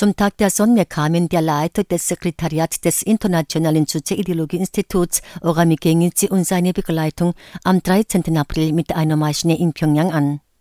Zum Tag der Sonne kamen der Leiter des Sekretariats des Internationalen Sozialideologie-Instituts, Orami Kenichi, und seine Begleitung am 13. April mit einer Maschine in Pjöngjang an.